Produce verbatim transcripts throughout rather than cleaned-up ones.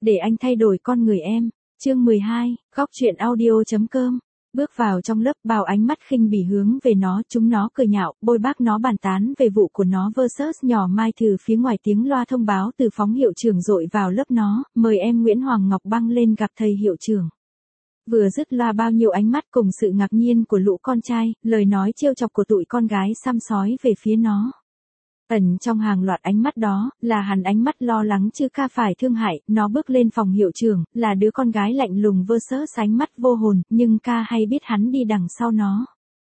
để anh thay đổi con người em. Chương mười hai, góc truyện audio chấm com. Bước vào trong lớp, bao ánh mắt khinh bỉ hướng về nó, chúng nó cười nhạo, bôi bác nó bàn tán về vụ của nó versus nhỏ Mai từ phía ngoài tiếng loa thông báo từ phóng hiệu trưởng dội vào lớp nó, mời em Nguyễn Hoàng Ngọc Băng lên gặp thầy hiệu trưởng. Vừa dứt loa bao nhiêu ánh mắt cùng sự ngạc nhiên của lũ con trai, lời nói trêu chọc của tụi con gái xăm sói về phía nó. Ẩn trong hàng loạt ánh mắt đó, là hẳn ánh mắt lo lắng chứ ca phải thương hại, nó bước lên phòng hiệu trưởng, là đứa con gái lạnh lùng versus ánh mắt vô hồn, nhưng ca hay biết hắn đi đằng sau nó.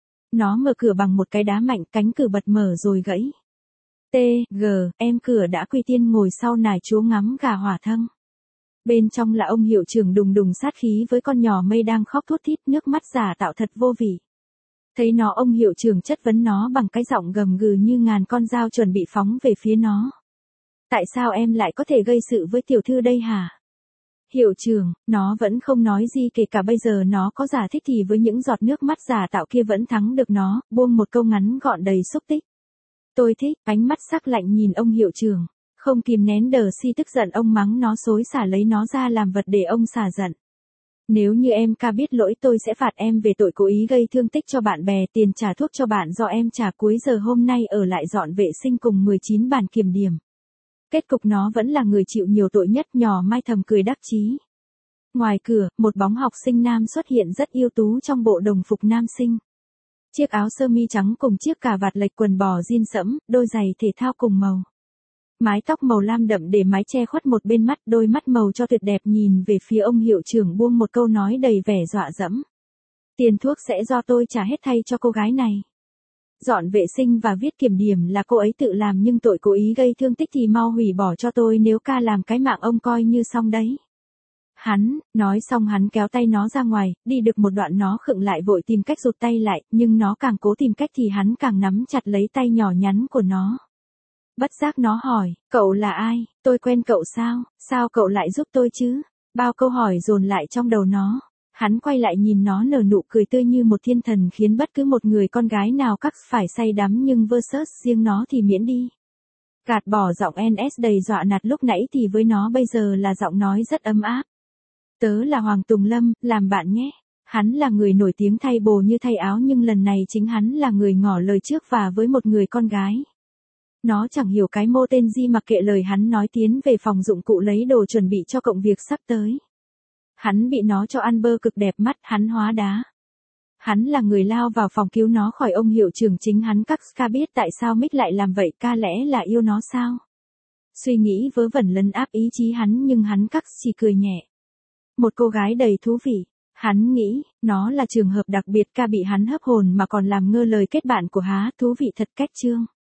Nó mở cửa bằng một cái đá mạnh, cánh cửa bật mở rồi gãy. T, G, em cửa đã quy tiên ngồi sau nải chúa ngắm gà hỏa thăng. Bên trong là ông hiệu trưởng đùng đùng sát khí với con nhỏ Mây đang khóc thút thít, nước mắt giả tạo thật vô vị. Thấy nó, ông hiệu trưởng chất vấn nó bằng cái giọng gầm gừ như ngàn con dao chuẩn bị phóng về phía nó. Tại sao em lại có thể gây sự với tiểu thư đây hả? Hiệu trưởng, nó vẫn không nói gì, kể cả bây giờ nó có giả thích thì với những giọt nước mắt giả tạo kia vẫn thắng được nó, buông một câu ngắn gọn đầy xúc tích. Tôi thích, ánh mắt sắc lạnh nhìn ông hiệu trưởng. Không kìm nén đờ si tức giận, ông mắng nó xối xả lấy nó ra làm vật để ông xả giận. Nếu như em ca biết lỗi, tôi sẽ phạt em về tội cố ý gây thương tích cho bạn bè, tiền trả thuốc cho bạn do em trả, cuối giờ hôm nay ở lại dọn vệ sinh cùng mười chín bàn kiểm điểm. Kết cục nó vẫn là người chịu nhiều tội nhất, nhỏ Mai thầm cười đắc chí. Ngoài cửa, một bóng học sinh nam xuất hiện rất ưu tú trong bộ đồng phục nam sinh. Chiếc áo sơ mi trắng cùng chiếc cà vạt lệch, quần bò jean sẫm, đôi giày thể thao cùng màu. Mái tóc màu lam đậm để mái che khuất một bên mắt, đôi mắt màu cho tuyệt đẹp nhìn về phía ông hiệu trưởng, buông một câu nói đầy vẻ dọa dẫm. Tiền thuốc sẽ do tôi trả hết thay cho cô gái này. Dọn vệ sinh và viết kiểm điểm là cô ấy tự làm, nhưng tội cố ý gây thương tích thì mau hủy bỏ cho tôi, nếu ca làm cái mạng ông coi như xong đấy. Hắn, nói xong hắn kéo tay nó ra ngoài, đi được một đoạn nó khựng lại vội tìm cách rụt tay lại, nhưng nó càng cố tìm cách thì hắn càng nắm chặt lấy tay nhỏ nhắn của nó. Bất giác nó hỏi, cậu là ai, tôi quen cậu sao, sao cậu lại giúp tôi chứ? Bao câu hỏi dồn lại trong đầu nó. Hắn quay lại nhìn nó nở nụ cười tươi như một thiên thần, khiến bất cứ một người con gái nào cắt phải say đắm, nhưng versus riêng nó thì miễn đi. Gạt bỏ giọng en ét đầy dọa nạt lúc nãy thì với nó bây giờ là giọng nói rất ấm áp. Tớ là Hoàng Tùng Lâm, làm bạn nhé. Hắn là người nổi tiếng thay bồ như thay áo, nhưng lần này chính hắn là người ngỏ lời trước và với một người con gái. Nó chẳng hiểu cái mô tên gì, mặc kệ lời hắn nói, tiến về phòng dụng cụ lấy đồ chuẩn bị cho công việc sắp tới. Hắn bị nó cho ăn bơ cực đẹp mắt, hắn hóa đá. Hắn là người lao vào phòng cứu nó khỏi ông hiệu trưởng, chính hắn. Các ca biết tại sao Mick lại làm vậy, ca lẽ là yêu nó sao? Suy nghĩ vớ vẩn lấn áp ý chí hắn, nhưng hắn cắt chỉ cười nhẹ. Một cô gái đầy thú vị. Hắn nghĩ, nó là trường hợp đặc biệt, ca bị hắn hấp hồn mà còn làm ngơ lời kết bạn của há, thú vị thật. Cách chương